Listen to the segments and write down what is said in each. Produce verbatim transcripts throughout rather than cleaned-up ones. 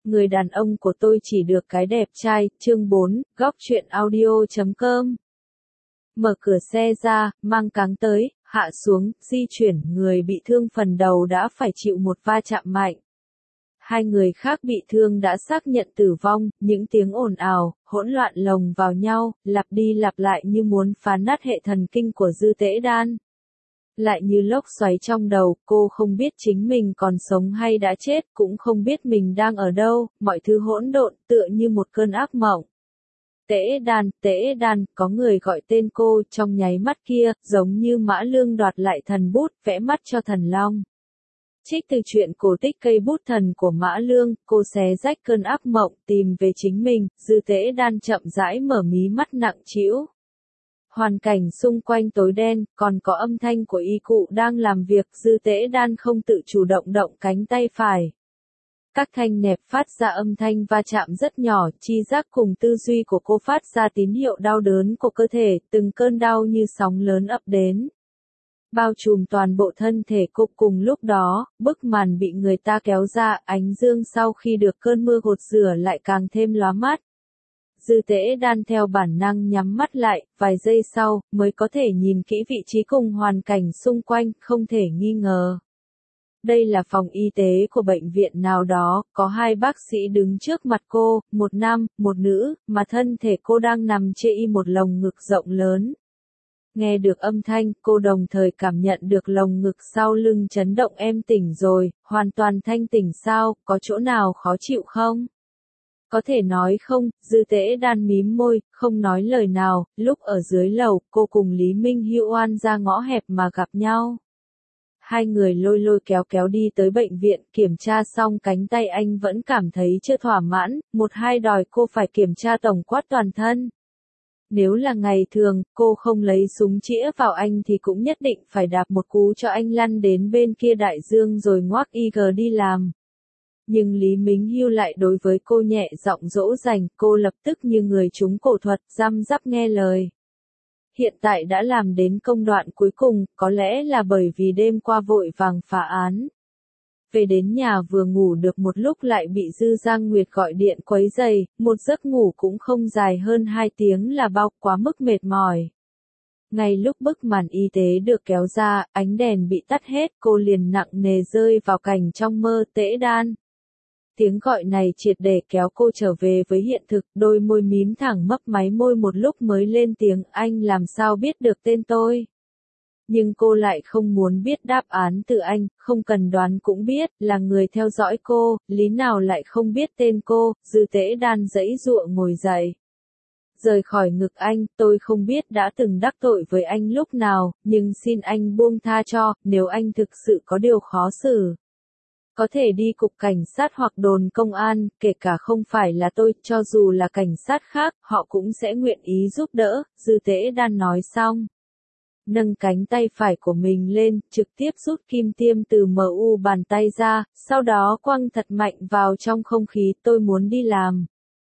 Người đàn ông của tôi chỉ được cái đẹp trai, chương bốn, góc truyện audio chấm com. Mở cửa xe ra, mang cáng tới, hạ xuống, di chuyển, người bị thương phần đầu đã phải chịu một va chạm mạnh. Hai người khác bị thương đã xác nhận tử vong, những tiếng ồn ào, hỗn loạn lồng vào nhau, lặp đi lặp lại như muốn phá nát hệ thần kinh của Dư Tễ Đan. Lại như lốc xoáy trong đầu, cô không biết chính mình còn sống hay đã chết, cũng không biết mình đang ở đâu, mọi thứ hỗn độn, tựa như một cơn ác mộng. Tễ Đan, Tễ Đan, có người gọi tên cô, trong nháy mắt kia, giống như Mã Lương đoạt lại thần bút, vẽ mắt cho thần long. Trích từ truyện cổ tích Cây bút thần của Mã Lương, cô xé rách cơn ác mộng, tìm về chính mình, Dư Tễ Đan chậm rãi mở mí mắt nặng trĩu. Hoàn cảnh xung quanh tối đen, còn có âm thanh của y cụ đang làm việc, Dư Tễ Đan không tự chủ động động cánh tay phải. Các thanh nẹp phát ra âm thanh va chạm rất nhỏ, chi giác cùng tư duy của cô phát ra tín hiệu đau đớn của cơ thể, từng cơn đau như sóng lớn ập đến. Bao trùm toàn bộ thân thể cô cùng lúc đó, bức màn bị người ta kéo ra, ánh dương sau khi được cơn mưa gột rửa lại càng thêm lóa mắt. Dư Tễ Đan theo bản năng nhắm mắt lại, vài giây sau, mới có thể nhìn kỹ vị trí cùng hoàn cảnh xung quanh, không thể nghi ngờ. Đây là phòng y tế của bệnh viện nào đó, có hai bác sĩ đứng trước mặt cô, một nam, một nữ, mà thân thể cô đang nằm chê y một lồng ngực rộng lớn. Nghe được âm thanh, cô đồng thời cảm nhận được lồng ngực sau lưng chấn động. Em tỉnh rồi, hoàn toàn thanh tỉnh sao, có chỗ nào khó chịu không? Có thể nói không, Dư Tễ Đan mím môi, không nói lời nào, lúc ở dưới lầu, cô cùng Lý Minh Hữu Oan ra ngõ hẹp mà gặp nhau. Hai người lôi lôi kéo kéo đi tới bệnh viện, kiểm tra xong cánh tay anh vẫn cảm thấy chưa thỏa mãn, một hai đòi cô phải kiểm tra tổng quát toàn thân. Nếu là ngày thường, cô không lấy súng chĩa vào anh thì cũng nhất định phải đạp một cú cho anh lăn đến bên kia đại dương rồi ngoác y gờ đi làm. Nhưng Lý Minh Hưu lại đối với cô nhẹ giọng dỗ dành, cô lập tức như người trúng cổ thuật, răm rắp nghe lời. Hiện tại đã làm đến công đoạn cuối cùng, có lẽ là bởi vì đêm qua vội vàng phá án. Về đến nhà vừa ngủ được một lúc lại bị Dư Giang Nguyệt gọi điện quấy rầy, một giấc ngủ cũng không dài hơn hai tiếng là bao, quá mức mệt mỏi. Ngay lúc bức màn y tế được kéo ra, ánh đèn bị tắt hết, cô liền nặng nề rơi vào cảnh trong mơ. Tễ Đan. Tiếng gọi này triệt để kéo cô trở về với hiện thực, đôi môi mím thẳng mấp máy môi một lúc mới lên tiếng, anh làm sao biết được tên tôi. Nhưng cô lại không muốn biết đáp án từ anh, không cần đoán cũng biết, là người theo dõi cô, lý nào lại không biết tên cô. Dư Tễ Đan giãy giụa ngồi dậy. Rời khỏi ngực anh, tôi không biết đã từng đắc tội với anh lúc nào, nhưng xin anh buông tha cho, nếu anh thực sự có điều khó xử. Có thể đi cục cảnh sát hoặc đồn công an, kể cả không phải là tôi, cho dù là cảnh sát khác, họ cũng sẽ nguyện ý giúp đỡ. Dư Tễ Đan nói xong. Nâng cánh tay phải của mình lên, trực tiếp rút kim tiêm từ em u bàn tay ra, sau đó quăng thật mạnh vào trong không khí. Tôi muốn đi làm.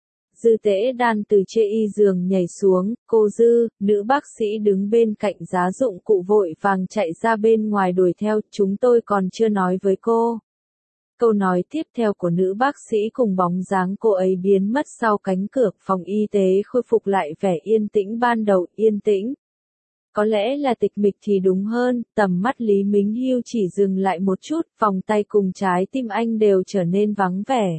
Dư Tễ Đan từ chê y giường nhảy xuống, cô Dư, nữ bác sĩ đứng bên cạnh giá dụng cụ vội vàng chạy ra bên ngoài đuổi theo, chúng tôi còn chưa nói với cô. Câu nói tiếp theo của nữ bác sĩ cùng bóng dáng cô ấy biến mất sau cánh cửa, phòng y tế khôi phục lại vẻ yên tĩnh ban đầu, yên tĩnh. Có lẽ là tịch mịch thì đúng hơn, tầm mắt Lý Minh Hưu chỉ dừng lại một chút, vòng tay cùng trái tim anh đều trở nên vắng vẻ.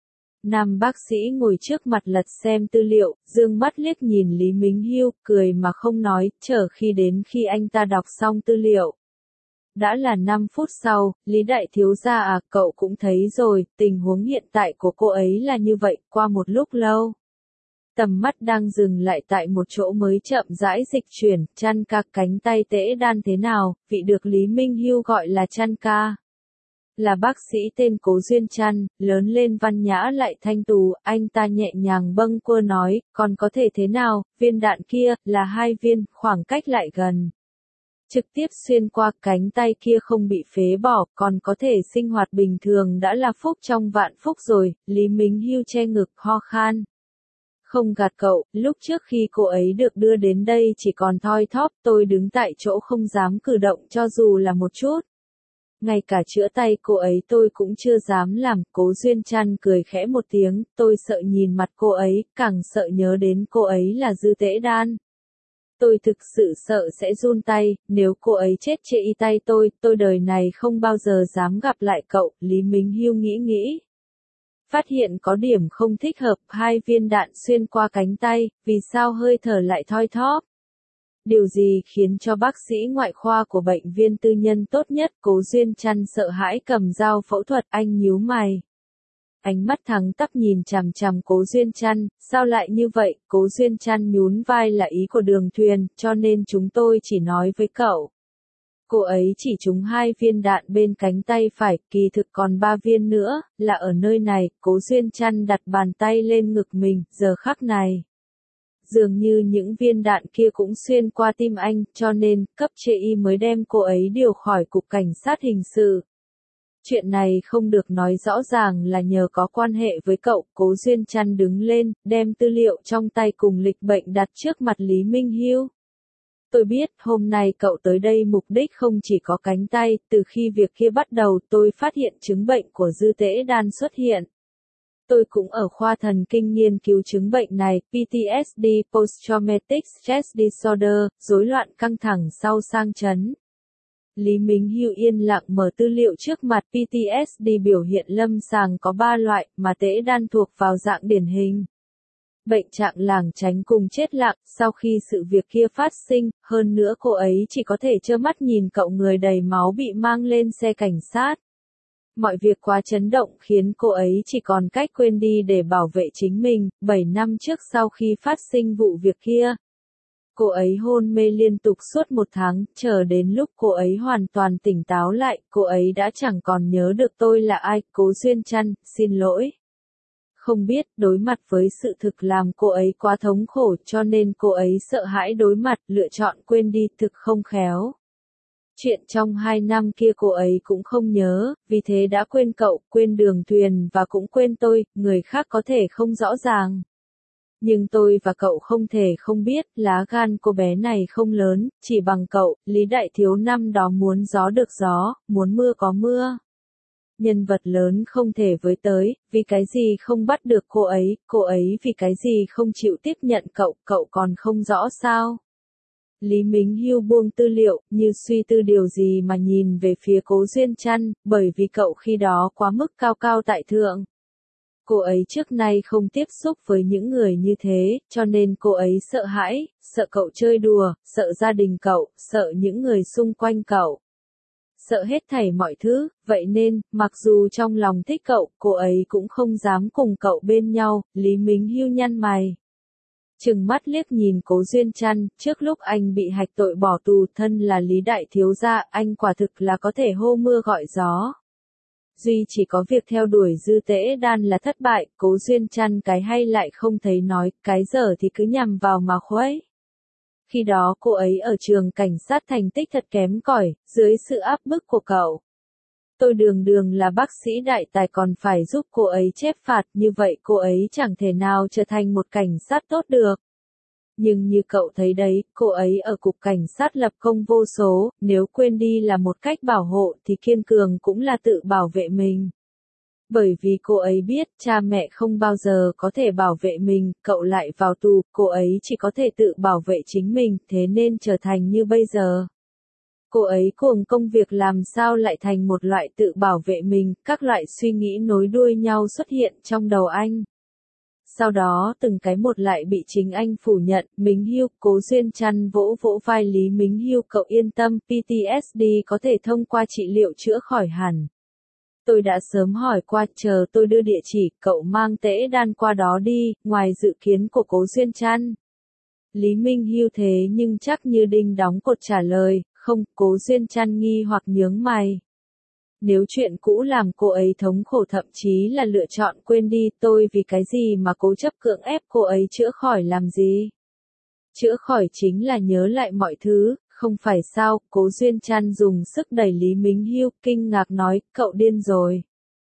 Nam bác sĩ ngồi trước mặt lật xem tư liệu, dương mắt liếc nhìn Lý Minh Hưu, cười mà không nói, chờ khi đến khi anh ta đọc xong tư liệu. Đã là năm phút sau, Lý Đại Thiếu gia à, cậu cũng thấy rồi, tình huống hiện tại của cô ấy là như vậy, qua một lúc lâu. Tầm mắt đang dừng lại tại một chỗ mới chậm rãi dịch chuyển, Chăn ca. Cánh tay Tễ Đan thế nào, vị được Lý Minh Hưu gọi là Chăn ca. Là bác sĩ tên Cố Duyên Chăn, lớn lên văn nhã lại thanh tú, anh ta nhẹ nhàng bâng quơ nói, còn có thể thế nào, viên đạn kia, là hai viên, khoảng cách lại gần. Trực tiếp xuyên qua, cánh tay kia không bị phế bỏ, còn có thể sinh hoạt bình thường đã là phúc trong vạn phúc rồi. Lý Minh Hưu che ngực ho khan. Không gạt cậu, lúc trước khi cô ấy được đưa đến đây chỉ còn thoi thóp, tôi đứng tại chỗ không dám cử động cho dù là một chút. Ngay cả chữa tay cô ấy tôi cũng chưa dám làm. Cố Duyên Trăn cười khẽ một tiếng, tôi sợ nhìn mặt cô ấy, càng sợ nhớ đến cô ấy là Dư Tễ Đan. Tôi thực sự sợ sẽ run tay, nếu cô ấy chết trên tay tôi, tôi đời này không bao giờ dám gặp lại cậu. Lý Minh Hưu nghĩ nghĩ. Phát hiện có điểm không thích hợp, hai viên đạn xuyên qua cánh tay, vì sao hơi thở lại thoi thóp? Điều gì khiến cho bác sĩ ngoại khoa của bệnh viện tư nhân tốt nhất? Cố Duyên Trăn sợ hãi cầm dao phẫu thuật, anh nhíu mày. Ánh mắt thẳng tắp nhìn chằm chằm Cố Duyên Trăn, sao lại như vậy? Cố Duyên Trăn nhún vai, là ý của Đường Thuyền, cho nên chúng tôi chỉ nói với cậu. Cô ấy chỉ trúng hai viên đạn bên cánh tay phải, kỳ thực còn ba viên nữa, là ở nơi này. Cố Duyên Trăn đặt bàn tay lên ngực mình, giờ khắc này. Dường như những viên đạn kia cũng xuyên qua tim anh, cho nên, cấp chế y mới đem cô ấy điều khỏi cục cảnh sát hình sự. Chuyện này không được nói rõ ràng là nhờ có quan hệ với cậu. Cố Duyên Trăn đứng lên, đem tư liệu trong tay cùng lịch bệnh đặt trước mặt Lý Minh Hưu. Tôi biết, hôm nay cậu tới đây mục đích không chỉ có cánh tay, từ khi việc kia bắt đầu tôi phát hiện chứng bệnh của Dư Tễ Đan xuất hiện. Tôi cũng ở khoa thần kinh nghiên cứu chứng bệnh này, pê tê ét đê, Post-Traumatic Stress Disorder, rối loạn căng thẳng sau sang chấn. Lý Minh Hưu yên lặng mở tư liệu trước mặt. pê tê ét đê biểu hiện lâm sàng có ba loại, mà Tễ Đan thuộc vào dạng điển hình. Bệnh trạng lảng tránh cùng chết lặng, sau khi sự việc kia phát sinh, hơn nữa cô ấy chỉ có thể trơ mắt nhìn cậu người đầy máu bị mang lên xe cảnh sát. Mọi việc quá chấn động khiến cô ấy chỉ còn cách quên đi để bảo vệ chính mình. Bảy năm trước sau khi phát sinh vụ việc kia, cô ấy hôn mê liên tục suốt một tháng, chờ đến lúc cô ấy hoàn toàn tỉnh táo lại, cô ấy đã chẳng còn nhớ được tôi là ai. Cố Duyên Trăn, xin lỗi. Không biết, đối mặt với sự thực làm cô ấy quá thống khổ cho nên cô ấy sợ hãi đối mặt, lựa chọn quên đi, thực không khéo. Chuyện trong hai năm kia cô ấy cũng không nhớ, vì thế đã quên cậu, quên Đường Thuyền và cũng quên tôi, người khác có thể không rõ ràng. Nhưng tôi và cậu không thể không biết, lá gan cô bé này không lớn, chỉ bằng cậu. Lý Đại Thiếu năm đó muốn gió được gió, muốn mưa có mưa. Nhân vật lớn không thể với tới, vì cái gì không bắt được cô ấy, cô ấy vì cái gì không chịu tiếp nhận cậu, cậu còn không rõ sao. Lý Minh Hưu buông tư liệu, như suy tư điều gì mà nhìn về phía Cố Duyên Trăn, bởi vì cậu khi đó quá mức cao cao tại thượng. Cô ấy trước nay không tiếp xúc với những người như thế, cho nên cô ấy sợ hãi, sợ cậu chơi đùa, sợ gia đình cậu, sợ những người xung quanh cậu. Sợ hết thảy mọi thứ, vậy nên, mặc dù trong lòng thích cậu, cô ấy cũng không dám cùng cậu bên nhau. Lý Minh Hưu nhăn mày. Trừng mắt liếc nhìn Cố Duyên Trăn, trước lúc anh bị hạch tội bỏ tù, thân là Lý Đại Thiếu gia, anh quả thực là có thể hô mưa gọi gió. Duy chỉ có việc theo đuổi Dư Tễ Đan là thất bại. Cố Duyên Trăn cái hay lại không thấy nói, cái dở thì cứ nhằm vào mà khuấy. Khi đó cô ấy ở trường cảnh sát thành tích thật kém cỏi, dưới sự áp bức của cậu. Tôi đường đường là bác sĩ đại tài còn phải giúp cô ấy chép phạt, như vậy cô ấy chẳng thể nào trở thành một cảnh sát tốt được. Nhưng như cậu thấy đấy, cô ấy ở cục cảnh sát lập công vô số, nếu quên đi là một cách bảo hộ thì kiên cường cũng là tự bảo vệ mình. Bởi vì cô ấy biết cha mẹ không bao giờ có thể bảo vệ mình, cậu lại vào tù, cô ấy chỉ có thể tự bảo vệ chính mình, thế nên trở thành như bây giờ. Cô ấy cuồng công việc làm sao lại thành một loại tự bảo vệ mình, các loại suy nghĩ nối đuôi nhau xuất hiện trong đầu anh. Sau đó từng cái một lại bị chính anh phủ nhận. Minh Hưu, Cố Duyên Trăn vỗ vỗ vai Lý Minh Hưu, cậu yên tâm, pê tê ét đê có thể thông qua trị liệu chữa khỏi hẳn. Tôi đã sớm hỏi qua, chờ tôi đưa địa chỉ, cậu mang Tễ Đan qua đó đi, ngoài dự kiến của Cố Duyên Trăn. Lý Minh Hưu thế nhưng chắc như đinh đóng cột trả lời, không. Cố Duyên Trăn nghi hoặc nhướng mày. Nếu chuyện cũ làm cô ấy thống khổ thậm chí là lựa chọn quên đi, tôi vì cái gì mà cố chấp cưỡng ép cô ấy chữa khỏi làm gì? Chữa khỏi chính là nhớ lại mọi thứ, không phải sao? Cố Duyên Trăn dùng sức đẩy Lý Minh Hưu, kinh ngạc nói, cậu điên rồi.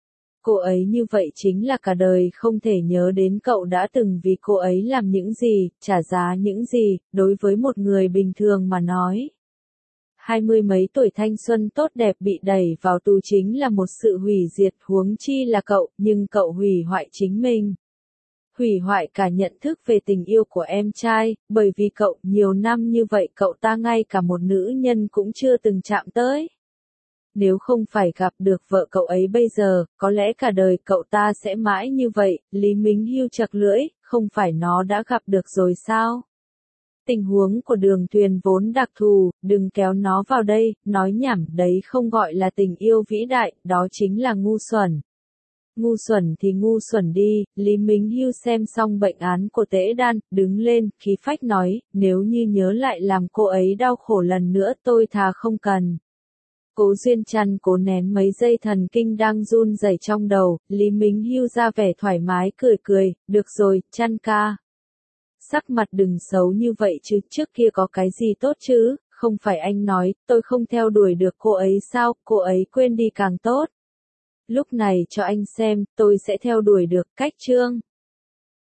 Cô ấy như vậy chính là cả đời không thể nhớ đến cậu đã từng vì cô ấy làm những gì, trả giá những gì, đối với một người bình thường mà nói. hai mươi mấy tuổi thanh xuân tốt đẹp bị đẩy vào tù chính là một sự hủy diệt, huống chi là cậu, nhưng cậu hủy hoại chính mình. Hủy hoại cả nhận thức về tình yêu của em trai, bởi vì cậu, nhiều năm như vậy cậu ta ngay cả một nữ nhân cũng chưa từng chạm tới. Nếu không phải gặp được vợ cậu ấy bây giờ, có lẽ cả đời cậu ta sẽ mãi như vậy. Lý Mính Hiêu chặt lưỡi, không phải nó đã gặp được rồi sao? Tình huống của Đường Tuyền vốn đặc thù, đừng kéo nó vào đây, nói nhảm, đấy không gọi là tình yêu vĩ đại, đó chính là ngu xuẩn. Ngu xuẩn thì ngu xuẩn đi. Lý Mính Hiêu xem xong bệnh án của Tễ Đan, đứng lên, khí phách nói, nếu như nhớ lại làm cô ấy đau khổ lần nữa tôi thà không cần. Cố Duyên Trăn cố nén mấy giây thần kinh đang run rẩy trong đầu, Lý Mính Hiêu ra vẻ thoải mái cười cười, được rồi, Trăn ca. Sắc mặt đừng xấu như vậy chứ, trước kia có cái gì tốt chứ, không phải anh nói, tôi không theo đuổi được cô ấy sao, cô ấy quên đi càng tốt. Lúc này cho anh xem, tôi sẽ theo đuổi được, cách chương.